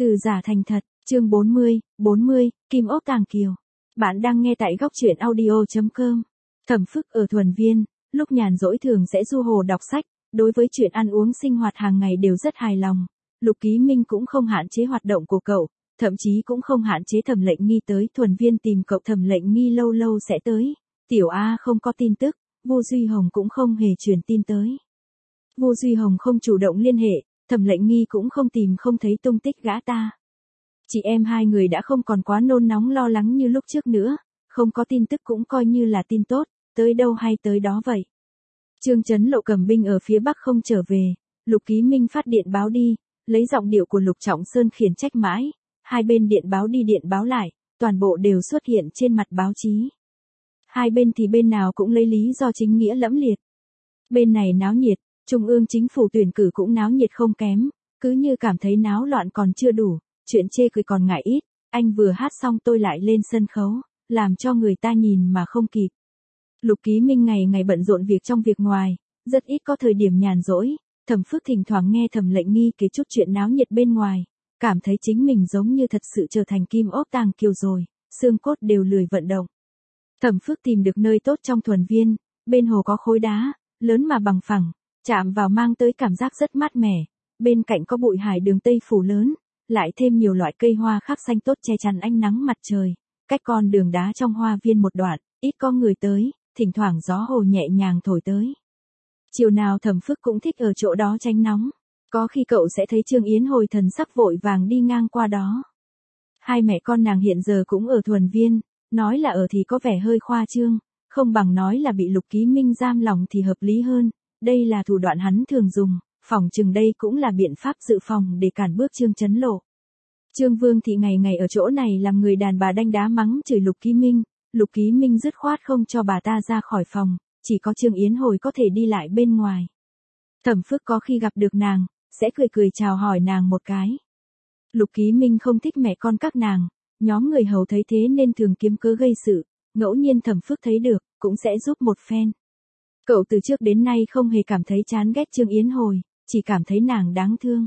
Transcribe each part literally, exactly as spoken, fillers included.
Từ giả thành thật, chương bốn mươi, bốn mươi, Kim ốc tàng kiều. Bạn đang nghe tại góc truyện audio chấm com. Thẩm Phức ở Thuần Viên, lúc nhàn rỗi thường sẽ du hồ đọc sách, đối với chuyện ăn uống sinh hoạt hàng ngày đều rất hài lòng. Lục Ký Minh cũng không hạn chế hoạt động của cậu, thậm chí cũng không hạn chế Thẩm Lệnh Nghi tới Thuần Viên tìm cậu. Thẩm Lệnh Nghi lâu lâu sẽ tới, Tiểu A không có tin tức, Vu Duy Hồng cũng không hề truyền tin tới. Vu Duy Hồng không chủ động liên hệ, Thẩm Lệnh Nghi cũng không tìm không thấy tung tích gã ta. Chị em hai người đã không còn quá nôn nóng lo lắng như lúc trước nữa, không có tin tức cũng coi như là tin tốt, tới đâu hay tới đó vậy. Trương Chấn Lộ cầm binh ở phía Bắc không trở về, Lục Ký Minh phát điện báo đi, lấy giọng điệu của Lục Trọng Sơn khiển trách mãi, hai bên điện báo đi điện báo lại, toàn bộ đều xuất hiện trên mặt báo chí. Hai bên thì bên nào cũng lấy lý do chính nghĩa lẫm liệt. Bên này náo nhiệt, Trung ương chính phủ tuyển cử cũng náo nhiệt không kém, cứ như cảm thấy náo loạn còn chưa đủ, chuyện chê cười còn ngại ít, anh vừa hát xong tôi lại lên sân khấu, làm cho người ta nhìn mà không kịp. Lục Ký Minh ngày ngày bận rộn việc trong việc ngoài, rất ít có thời điểm nhàn rỗi. Thẩm Phức thỉnh thoảng nghe Thẩm Lệnh Nghi kể chút chuyện náo nhiệt bên ngoài, cảm thấy chính mình giống như thật sự trở thành kim ốc tàng kiều rồi, xương cốt đều lười vận động. Thẩm Phức tìm được nơi tốt trong Thuần Viên, bên hồ có khối đá, lớn mà bằng phẳng, chạm vào mang tới cảm giác rất mát mẻ, bên cạnh có bụi hải đường tây phủ lớn, lại thêm nhiều loại cây hoa khác xanh tốt che chắn ánh nắng mặt trời, cách con đường đá trong hoa viên một đoạn, ít có người tới, thỉnh thoảng gió hồ nhẹ nhàng thổi tới. Chiều nào Thẩm Phức cũng thích ở chỗ đó tránh nóng, có khi cậu sẽ thấy Trương Yến Hồi thần sắc vội vàng đi ngang qua đó. Hai mẹ con nàng hiện giờ cũng ở Thuần Viên, nói là ở thì có vẻ hơi khoa trương, không bằng nói là bị Lục Ký Minh giam lòng thì hợp lý hơn, đây là thủ đoạn hắn thường dùng, phỏng chừng đây cũng là biện pháp dự phòng để cản bước Trương Chấn Lộ. Trương Vương Thị ngày ngày ở chỗ này làm người đàn bà đanh đá mắng chửi Lục Ký Minh, Lục Ký Minh dứt khoát không cho bà ta ra khỏi phòng, chỉ có Trương Yến Hồi có thể đi lại bên ngoài. Thẩm Phức có khi gặp được nàng, sẽ cười cười chào hỏi nàng một cái. Lục Ký Minh không thích mẹ con các nàng, nhóm người hầu thấy thế nên thường kiếm cớ gây sự, ngẫu nhiên Thẩm Phức thấy được, cũng sẽ giúp một phen. Cậu từ trước đến nay không hề cảm thấy chán ghét Trương Yến Hồi, chỉ cảm thấy nàng đáng thương.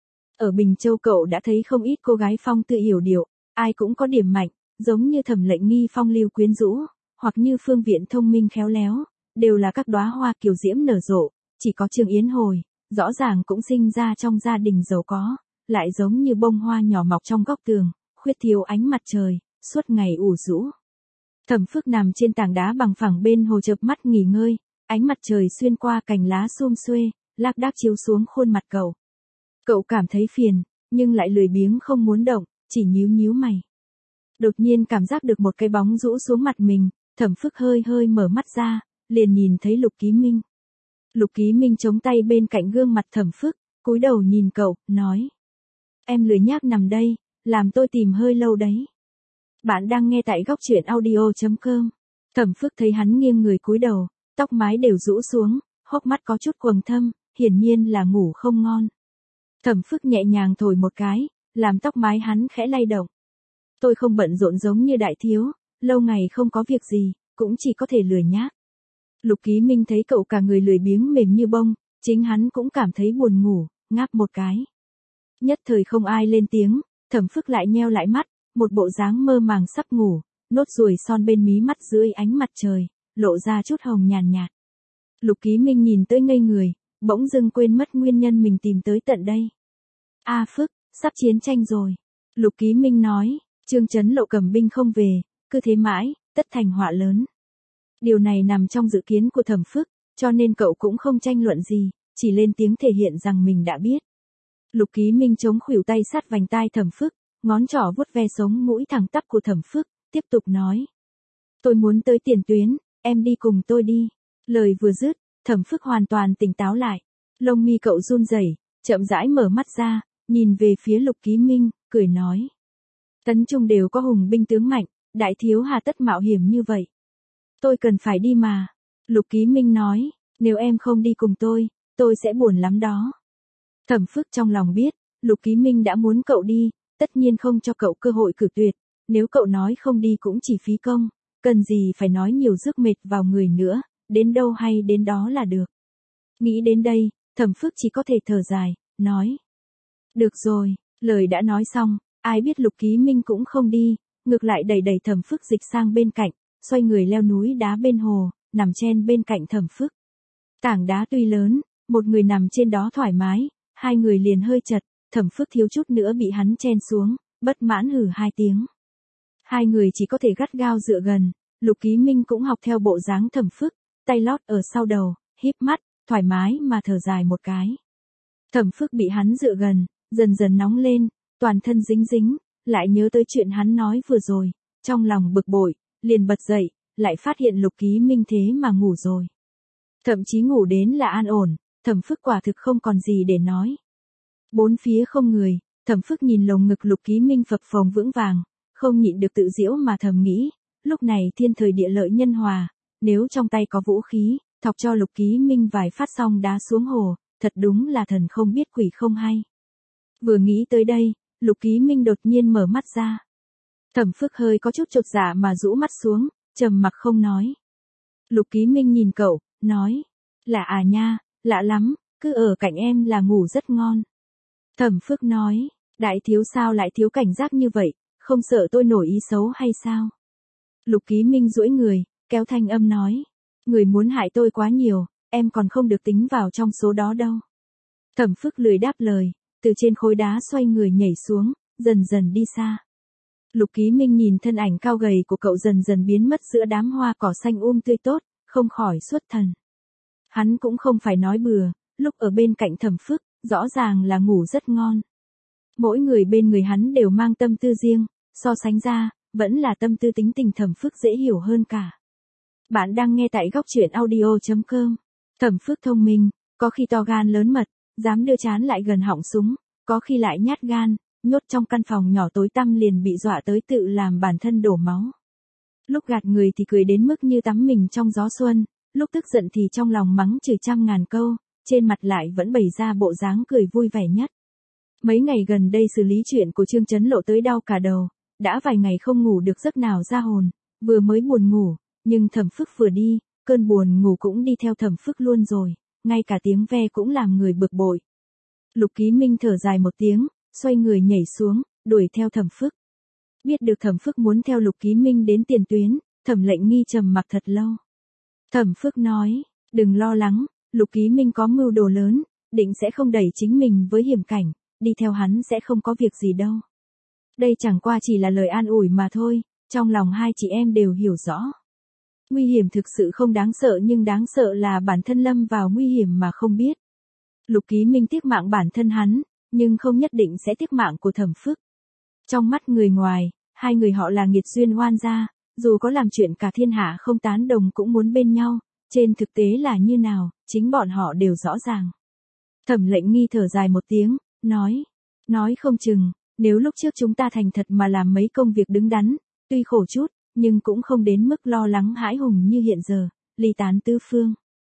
Ở Bình Châu cậu đã thấy không ít cô gái phong tự hiểu điệu, ai cũng có điểm mạnh, giống như Thẩm Lệnh Nghi phong lưu quyến rũ, hoặc như Phương Viện thông minh khéo léo, đều là các đóa hoa kiều diễm nở rộ, chỉ có Trương Yến Hồi, rõ ràng cũng sinh ra trong gia đình giàu có, lại giống như bông hoa nhỏ mọc trong góc tường, khuyết thiếu ánh mặt trời, suốt ngày ủ rũ. Thẩm Phức nằm trên tảng đá bằng phẳng bên hồ chợp mắt nghỉ ngơi, ánh mặt trời xuyên qua cành lá sum xuê, lác đác chiếu xuống khuôn mặt cậu. Cậu cảm thấy phiền, nhưng lại lười biếng không muốn động, chỉ nhíu nhíu mày. Đột nhiên cảm giác được một cái bóng rũ xuống mặt mình, Thẩm Phức hơi hơi mở mắt ra, liền nhìn thấy Lục Ký Minh. Lục Ký Minh chống tay bên cạnh gương mặt Thẩm Phức, cúi đầu nhìn cậu, nói: "Em lười nhác nằm đây, làm tôi tìm hơi lâu đấy." Bạn đang nghe tại góc truyện audio chấm com. Thẩm Phức thấy hắn nghiêng người cúi đầu, tóc mái đều rũ xuống, hốc mắt có chút quầng thâm, hiển nhiên là ngủ không ngon. Thẩm Phức nhẹ nhàng thổi một cái, làm tóc mái hắn khẽ lay động. "Tôi không bận rộn giống như đại thiếu, lâu ngày không có việc gì, cũng chỉ có thể lười nhác." Lục Ký Minh thấy cậu cả người lười biếng mềm như bông, chính hắn cũng cảm thấy buồn ngủ, ngáp một cái. Nhất thời không ai lên tiếng, Thẩm Phức lại nheo lại mắt, một bộ dáng mơ màng sắp ngủ, nốt ruồi son bên mí mắt dưới ánh mặt trời, lộ ra chút hồng nhàn nhạt. Lục Ký Minh nhìn tới ngây người, bỗng dưng quên mất nguyên nhân mình tìm tới tận đây. "A Phức, sắp chiến tranh rồi." Lục Ký Minh nói, Trương Chấn Lộ cầm binh không về, cứ thế mãi, tất thành họa lớn. Điều này nằm trong dự kiến của Thẩm Phức, cho nên cậu cũng không tranh luận gì, chỉ lên tiếng thể hiện rằng mình đã biết. Lục Ký Minh chống khuỷu tay sát vành tai Thẩm Phức, ngón trỏ vuốt ve sống mũi thẳng tắp của Thẩm Phức, tiếp tục nói: "Tôi muốn tới tiền tuyến, em đi cùng tôi đi." Lời vừa dứt, Thẩm Phức hoàn toàn tỉnh táo lại, lông mi cậu run rẩy, chậm rãi mở mắt ra, nhìn về phía Lục Ký Minh, cười nói: "Tấn Trung đều có hùng binh tướng mạnh, đại thiếu hà tất mạo hiểm như vậy?" "Tôi cần phải đi mà." Lục Ký Minh nói, "Nếu em không đi cùng tôi, tôi sẽ buồn lắm đó." Thẩm Phức trong lòng biết, Lục Ký Minh đã muốn cậu đi, tất nhiên không cho cậu cơ hội cử tuyệt, nếu cậu nói không đi cũng chỉ phí công, cần gì phải nói nhiều rước mệt vào người nữa, đến đâu hay đến đó là được. Nghĩ đến đây, Thẩm Phức chỉ có thể thở dài, nói: "Được rồi." Lời đã nói xong, ai biết Lục Ký Minh cũng không đi, ngược lại đẩy đẩy Thẩm Phức dịch sang bên cạnh, xoay người leo núi đá bên hồ, nằm chen bên cạnh Thẩm Phức. Tảng đá tuy lớn, một người nằm trên đó thoải mái, hai người liền hơi chật, Thẩm Phức thiếu chút nữa bị hắn chen xuống, bất mãn hừ hai tiếng. Hai người chỉ có thể gắt gao dựa gần, Lục Ký Minh cũng học theo bộ dáng Thẩm Phức, tay lót ở sau đầu, híp mắt, thoải mái mà thở dài một cái. Thẩm Phức bị hắn dựa gần, dần dần nóng lên, toàn thân dính dính, lại nhớ tới chuyện hắn nói vừa rồi, trong lòng bực bội, liền bật dậy, lại phát hiện Lục Ký Minh thế mà ngủ rồi. Thậm chí ngủ đến là an ổn, Thẩm Phức quả thực không còn gì để nói. Bốn phía không người, Thẩm Phức nhìn lồng ngực Lục Ký Minh phập phồng vững vàng, không nhịn được tự giễu mà thầm nghĩ, lúc này thiên thời địa lợi nhân hòa, nếu trong tay có vũ khí, thọc cho Lục Ký Minh vài phát xong đá xuống hồ, thật đúng là thần không biết quỷ không hay. Vừa nghĩ tới đây, Lục Ký Minh đột nhiên mở mắt ra. Thẩm Phức hơi có chút chột dạ mà rũ mắt xuống, trầm mặc không nói. Lục Ký Minh nhìn cậu, nói, lạ à nha, lạ lắm, cứ ở cạnh em là ngủ rất ngon. Thẩm Phức nói, đại thiếu sao lại thiếu cảnh giác như vậy, không sợ tôi nổi ý xấu hay sao? Lục Ký Minh duỗi người, kéo thanh âm nói, người muốn hại tôi quá nhiều, em còn không được tính vào trong số đó đâu. Thẩm Phức lười đáp lời, từ trên khối đá xoay người nhảy xuống, dần dần đi xa. Lục Ký Minh nhìn thân ảnh cao gầy của cậu dần dần biến mất giữa đám hoa cỏ xanh um tươi tốt, không khỏi xuất thần. Hắn cũng không phải nói bừa, lúc ở bên cạnh Thẩm Phức, rõ ràng là ngủ rất ngon. Mỗi người bên người hắn đều mang tâm tư riêng, so sánh ra, vẫn là tâm tư tính tình Thẩm Phức dễ hiểu hơn cả. Bạn đang nghe tại góc truyện audio chấm com. Thẩm Phức thông minh, có khi to gan lớn mật, dám đưa trán lại gần họng súng, có khi lại nhát gan, nhốt trong căn phòng nhỏ tối tăm liền bị dọa tới tự làm bản thân đổ máu. Lúc gạt người thì cười đến mức như tắm mình trong gió xuân, lúc tức giận thì trong lòng mắng chửi trăm ngàn câu, trên mặt lại vẫn bày ra bộ dáng cười vui vẻ nhất. Mấy ngày gần đây xử lý chuyện của Trương Chấn Lộ tới đau cả đầu, đã vài ngày không ngủ được giấc nào ra hồn, vừa mới buồn ngủ, nhưng Thẩm Phức vừa đi, cơn buồn ngủ cũng đi theo Thẩm Phức luôn rồi, ngay cả tiếng ve cũng làm người bực bội. Lục Ký Minh thở dài một tiếng, xoay người nhảy xuống, đuổi theo Thẩm Phức. Biết được Thẩm Phức muốn theo Lục Ký Minh đến tiền tuyến, Thẩm Lệnh Nghi trầm mặc thật lâu. Thẩm Phức nói, đừng lo lắng, Lục Ký Minh có mưu đồ lớn, định sẽ không đẩy chính mình với hiểm cảnh, đi theo hắn sẽ không có việc gì đâu. Đây chẳng qua chỉ là lời an ủi mà thôi, trong lòng hai chị em đều hiểu rõ. Nguy hiểm thực sự không đáng sợ nhưng đáng sợ là bản thân lâm vào nguy hiểm mà không biết. Lục Ký Minh tiếc mạng bản thân hắn, nhưng không nhất định sẽ tiếc mạng của Thẩm Phức. Trong mắt người ngoài, hai người họ là nghiệt duyên oan gia, dù có làm chuyện cả thiên hạ không tán đồng cũng muốn bên nhau, trên thực tế là như nào, chính bọn họ đều rõ ràng. Thẩm Lệnh Nghi thở dài một tiếng, nói, nói không chừng, nếu lúc trước chúng ta thành thật mà làm mấy công việc đứng đắn, tuy khổ chút, nhưng cũng không đến mức lo lắng hãi hùng như hiện giờ, ly tán tứ phương.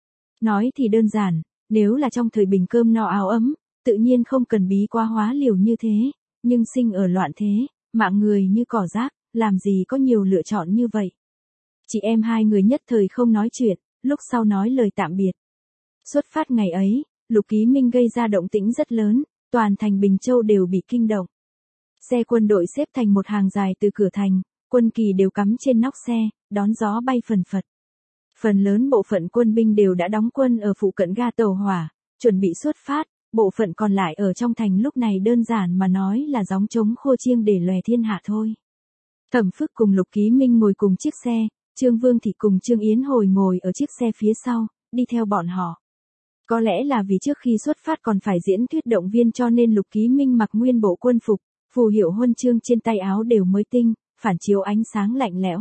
Nói thì đơn giản, nếu là trong thời bình cơm no áo ấm, tự nhiên không cần bí quá hóa liều như thế, nhưng sinh ở loạn thế, mạng người như cỏ rác, làm gì có nhiều lựa chọn như vậy. Chị em hai người nhất thời không nói chuyện, lúc sau nói lời tạm biệt. Xuất phát ngày ấy, Lục Ký Minh gây ra động tĩnh rất lớn, toàn thành Bình Châu đều bị kinh động. Xe quân đội xếp thành một hàng dài từ cửa thành, quân kỳ đều cắm trên nóc xe, đón gió bay phần phật. Phần lớn bộ phận quân binh đều đã đóng quân ở phụ cận ga tàu hỏa, chuẩn bị xuất phát, bộ phận còn lại ở trong thành lúc này đơn giản mà nói là gióng trống khô chiêng để lòe thiên hạ thôi. Thẩm Phức cùng Lục Ký Minh ngồi cùng chiếc xe, Trương Vương thì cùng Trương Yến Hồi ngồi ở chiếc xe phía sau, đi theo bọn họ. Có lẽ là vì trước khi xuất phát còn phải diễn thuyết động viên cho nên Lục Ký Minh mặc nguyên bộ quân phục, phù hiệu huân chương trên tay áo đều mới tinh, phản chiếu ánh sáng lạnh lẽo.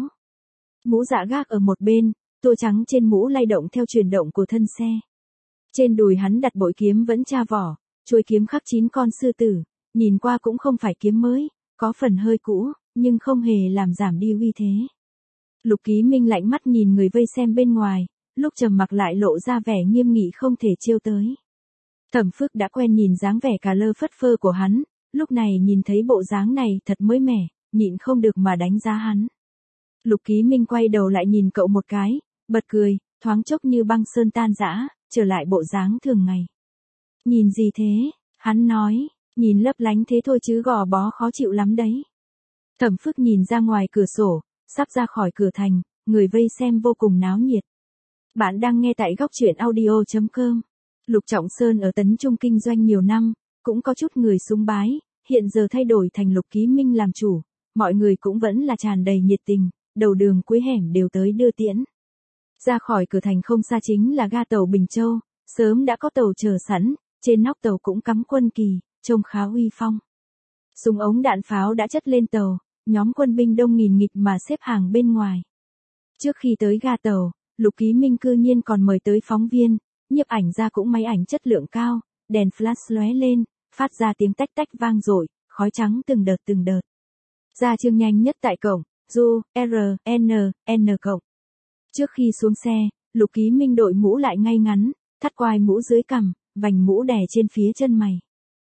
Mũ dạ gác ở một bên, tua trắng trên mũ lay động theo chuyển động của thân xe. Trên đùi hắn đặt bội kiếm vẫn tra vỏ, chuôi kiếm khắc chín con sư tử, nhìn qua cũng không phải kiếm mới, có phần hơi cũ, nhưng không hề làm giảm đi uy thế. Lục Ký Minh lạnh mắt nhìn người vây xem bên ngoài, lúc trầm mặc lại lộ ra vẻ nghiêm nghị không thể trêu tới. Thẩm Phức đã quen nhìn dáng vẻ cà lơ phất phơ của hắn, lúc này nhìn thấy bộ dáng này thật mới mẻ, nhịn không được mà đánh giá hắn. Lục Ký Minh quay đầu lại nhìn cậu một cái, bật cười, thoáng chốc như băng sơn tan rã, trở lại bộ dáng thường ngày. Nhìn gì thế? Hắn nói, Nhìn lấp lánh thế thôi chứ gò bó khó chịu lắm đấy. Thẩm Phước nhìn ra ngoài cửa sổ, sắp ra khỏi cửa thành, người vây xem vô cùng náo nhiệt. Bạn đang nghe tại góc truyện audio.com. Lục Trọng Sơn ở Tấn Trung kinh doanh nhiều năm, cũng có chút người súng bái, hiện giờ thay đổi thành Lục Ký Minh làm chủ, mọi người cũng vẫn là tràn đầy nhiệt tình, đầu đường cuối hẻm đều tới đưa tiễn. Ra khỏi cửa thành không xa chính là ga tàu Bình Châu, sớm đã có tàu chờ sẵn, trên nóc tàu cũng cắm quân kỳ, trông khá uy phong. Súng ống đạn pháo đã chất lên tàu, nhóm quân binh đông nghìn nghịt mà xếp hàng bên ngoài. Trước khi tới ga tàu, Lục Ký Minh cư nhiên còn mời tới phóng viên, nhiếp ảnh ra cũng máy ảnh chất lượng cao, đèn flash lóe lên, phát ra tiếng tách tách vang dội, khói trắng từng đợt từng đợt. Ra chương nhanh nhất tại cổng, du, R, N, N cộng. Trước khi xuống xe, Lục Ký Minh đội mũ lại ngay ngắn, thắt quai mũ dưới cằm, vành mũ đè trên phía chân mày.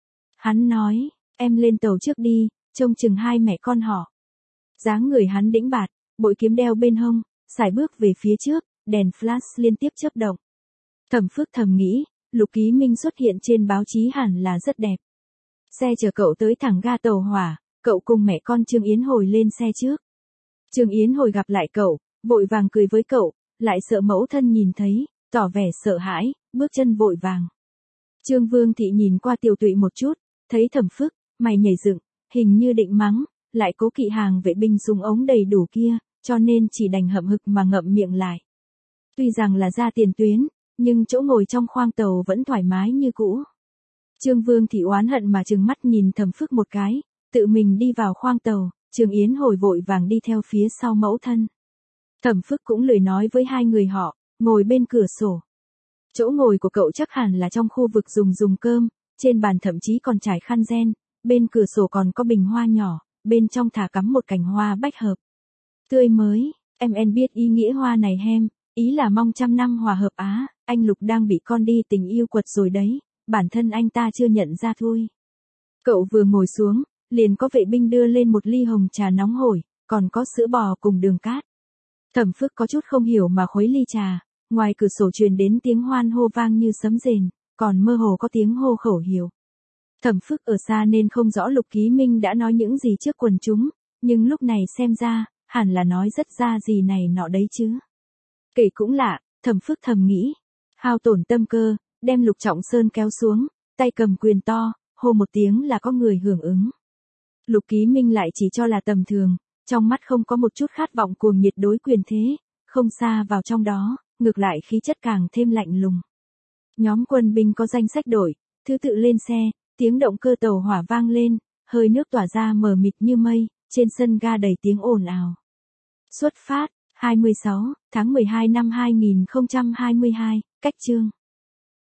Hắn nói, em lên tàu trước đi, trông chừng hai mẹ con họ. Dáng người hắn đĩnh bạt, bội kiếm đeo bên hông, sải bước về phía trước, đèn flash liên tiếp chớp động. Thẩm Phước thầm nghĩ, Lục Ký Minh xuất hiện trên báo chí hẳn là rất đẹp. Xe chở cậu tới thẳng ga tàu hỏa, cậu cùng mẹ con Trương Yến Hồi lên xe trước. Trương Yến Hồi gặp lại cậu, vội vàng cười với cậu, lại sợ mẫu thân nhìn thấy, tỏ vẻ sợ hãi, bước chân vội vàng. Trương Vương Thị nhìn qua Tiểu Tụy một chút, thấy Thẩm Phước, mày nhảy dựng, hình như định mắng, lại cố kỵ hàng vệ binh súng ống đầy đủ kia, cho nên chỉ đành hậm hực mà ngậm miệng lại. Tuy rằng là ra tiền tuyến, nhưng chỗ ngồi trong khoang tàu vẫn thoải mái như cũ. Trương Vương Thị oán hận mà trừng mắt nhìn Thẩm Phước một cái, tự mình đi vào khoang tàu, Trương Yến Hồi vội vàng đi theo phía sau mẫu thân. Thẩm Phước cũng lười nói với hai người họ, ngồi bên cửa sổ. Chỗ ngồi của cậu chắc hẳn là trong khu vực dùng dùng cơm, trên bàn thậm chí còn trải khăn ren, bên cửa sổ còn có bình hoa nhỏ, bên trong thả cắm một cành hoa bách hợp. Tươi mới, em en biết ý nghĩa hoa này hem, ý là mong trăm năm hòa hợp á, anh Lục đang bị con đi tình yêu quật rồi đấy, bản thân anh ta chưa nhận ra thôi. Cậu vừa ngồi xuống, liền có vệ binh đưa lên một ly hồng trà nóng hổi, còn có sữa bò cùng đường cát. Thẩm Phước có chút không hiểu mà khuấy ly trà, ngoài cửa sổ truyền đến tiếng hoan hô vang như sấm rền, còn mơ hồ có tiếng hô khẩu hiệu. Thẩm Phước ở xa nên không rõ Lục Ký Minh đã nói những gì trước quần chúng, nhưng lúc này xem ra, hẳn là nói rất ra gì này nọ đấy chứ. Kể cũng lạ, Thẩm Phước thầm nghĩ, hao tổn tâm cơ, đem Lục Trọng Sơn kéo xuống, tay cầm quyền to, hô một tiếng là có người hưởng ứng. Lục Ký Minh lại chỉ cho là tầm thường, trong mắt không có một chút khát vọng cuồng nhiệt đối quyền thế, không xa vào trong đó, ngược lại khí chất càng thêm lạnh lùng. Nhóm quân binh có danh sách đổi, thứ tự lên xe, tiếng động cơ tàu hỏa vang lên, hơi nước tỏa ra mờ mịt như mây, trên sân ga đầy tiếng ồn ào. Xuất phát, hai mươi sáu tháng mười hai năm hai nghìn không trăm hai mươi hai, cách chương.